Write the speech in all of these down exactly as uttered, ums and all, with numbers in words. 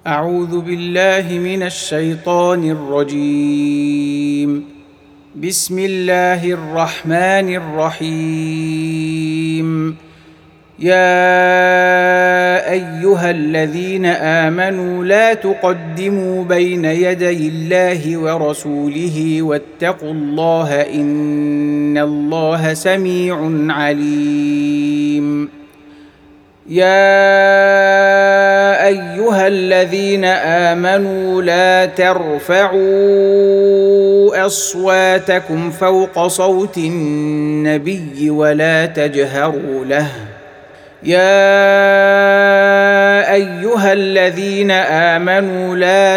أعوذ بالله من الشيطان الرجيم. بسم الله الرحمن الرحيم. يا أيها الذين آمنوا لا تقدموا بين يدي الله ورسوله واتقوا الله إن الله سميع عليم. يا أيها الذين آمنوا لا ترفعوا أصواتكم فوق صوت النبي ولا تجهروا له يا أيها الذين آمنوا لا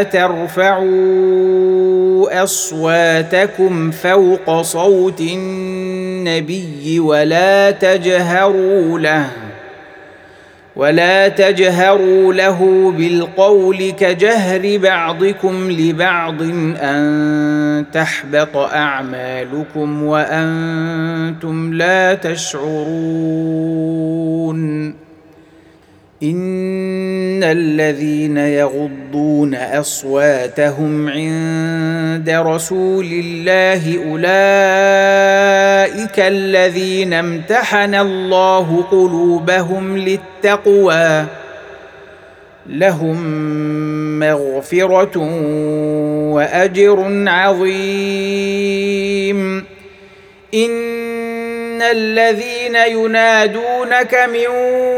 ترفعوا أصواتكم فوق صوت النبي ولا تجهروا له ولا تجهروا له بالقول كجهر بعضكم لبعض أن تحبط أعمالكم وأنتم لا تشعرون. إن الذين يغضون أصواتهم عند رسول الله أولئك الذين امتحن الله قلوبهم للتقوى لهم مغفرة وأجر عظيم. إن الذين ينادونك من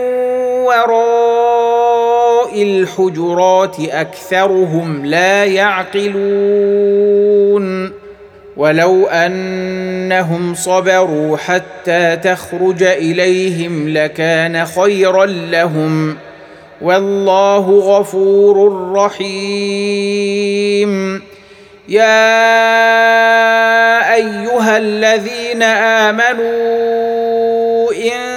وراء الحجرات أكثرهم لا يعقلون. ولو أنهم صبروا حتى تخرج إليهم لكان خيرا لهم والله غفور رحيم. يا أيها الذين آمنوا إن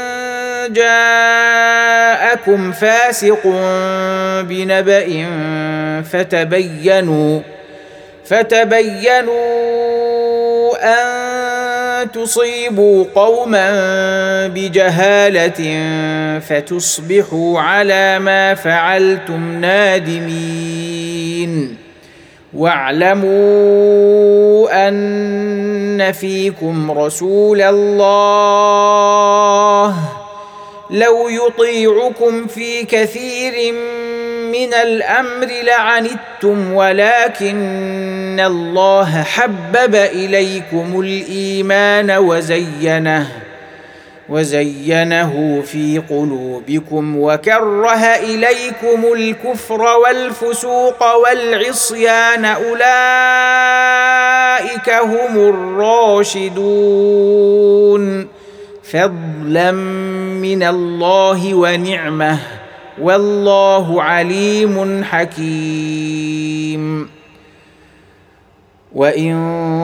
جاءكم فاسق بنبأ فتبينوا فتبينوا أن تصيبوا قوما بجهالة فتصبحوا على ما فعلتم نادمين. واعلموا أن فيكم رسول الله لو يطيعكم في كثير من الأمر لعنتم ولكن الله حبب إليكم الإيمان وزينه وزينه في قلوبكم وكره إليكم الكفر والفسوق والعصيان أولئك هم الراشدون فضلا من الله ونعمه والله عليم حكيم. وإن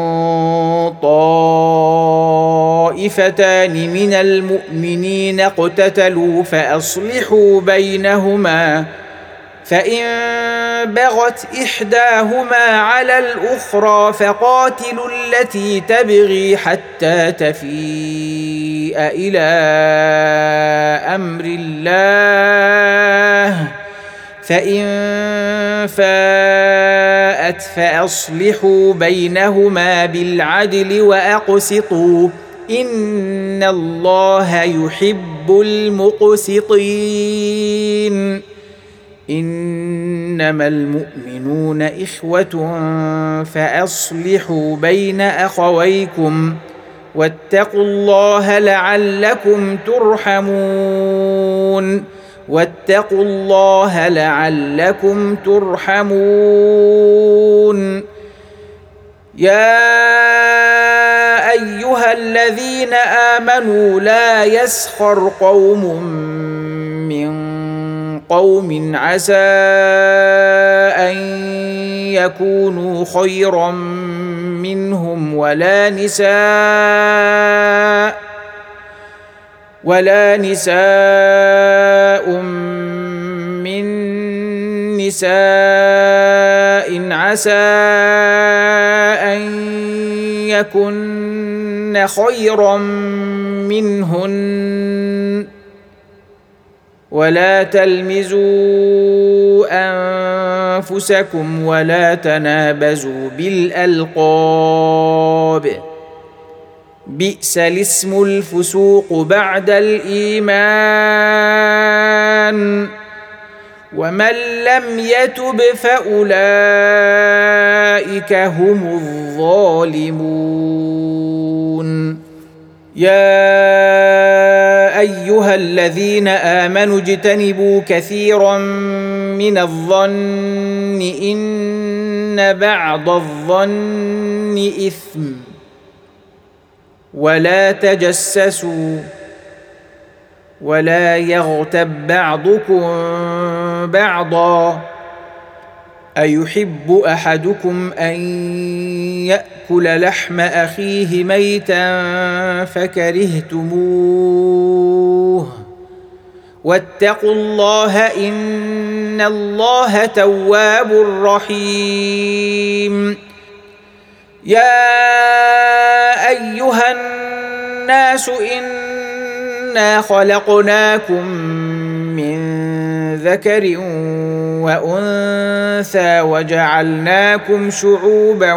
طائفتان من المؤمنين اقتتلوا فأصلحوا بينهما فإن بغت إحداهما على الأخرى فقاتلوا التي تبغي حتى تفيء إلى أمر الله فإن فاءت فأصلحوا بينهما بالعدل وأقسطوا إن الله يحب المقسطين. إنما المؤمنون إخوة فأصلحوا بين أخويكم واتقوا الله لعلكم ترحمون واتقوا الله لعلكم ترحمون. يا أيها الذين آمنوا لا يسخر قوم من قوم عسى أن يكونوا خيرا منهم ولا نساء ولا نساء من نساء عسى أن يكن خيرا منهن ولا تلمزوا أنفسكم ولا تنابزوا بالألقاب بئس الاسم الفسوق بعد الإيمان ومن لم يتب فأولئك هم الظالمون يا أيها الذين آمنوا اجتنبوا كثيرا من الظن إن بعض الظن إثم ولا تجسسوا ولا يغتب بعضكم بعضا أيحب أحدكم أن يأكل لحم أخيه ميتا فكرهتموه واتقوا الله إن الله تواب رحيم يا أيها الناس إنا خلقناكم من ذكر وأنثى وجعلناكم شعوبا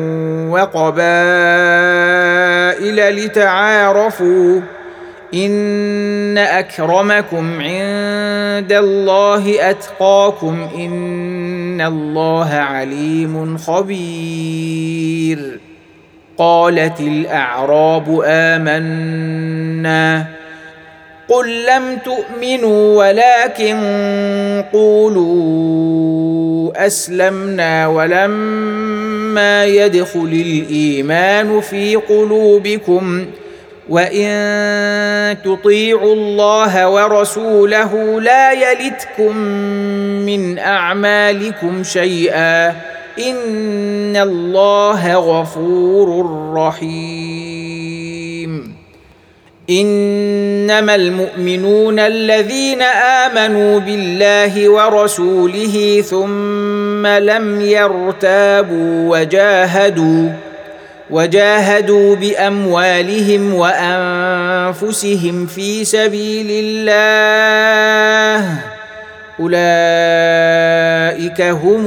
وقبائل لتعارفوا إن أكرمكم عند الله أتقاكم إن الله عليم خبير قالت الأعراب آمنا قل لم تؤمنوا ولكن قولوا أسلمنا ولما يدخل الإيمان في قلوبكم وإن تطيعوا الله ورسوله لا يلتكم من أعمالكم شيئا إن الله غفور رحيم إنما المؤمنون الذين آمنوا بالله ورسوله ثم لم يرتابوا وجاهدوا وجاهدوا بأموالهم وأنفسهم في سبيل الله أولئك هم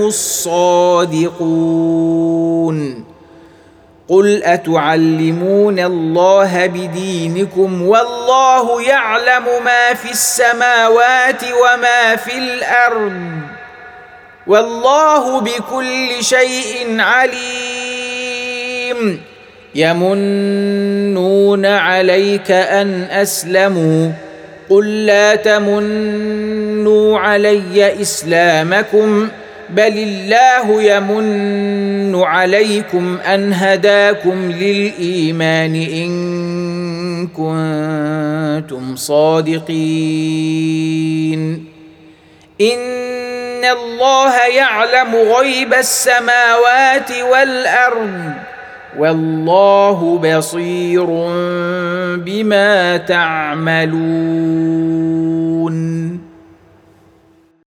الصادقون قل أتعلمون الله بدينكم والله يعلم ما في السماوات وما في الأرض والله بكل شيء عليم يمنون عليك أن أسلموا قل لا تمنوا علي إسلامكم بل الله يمن عليكم أن هداكم للإيمان إن كنتم صادقين إن الله يعلم غيب السماوات والأرض والله بصير بما تعملون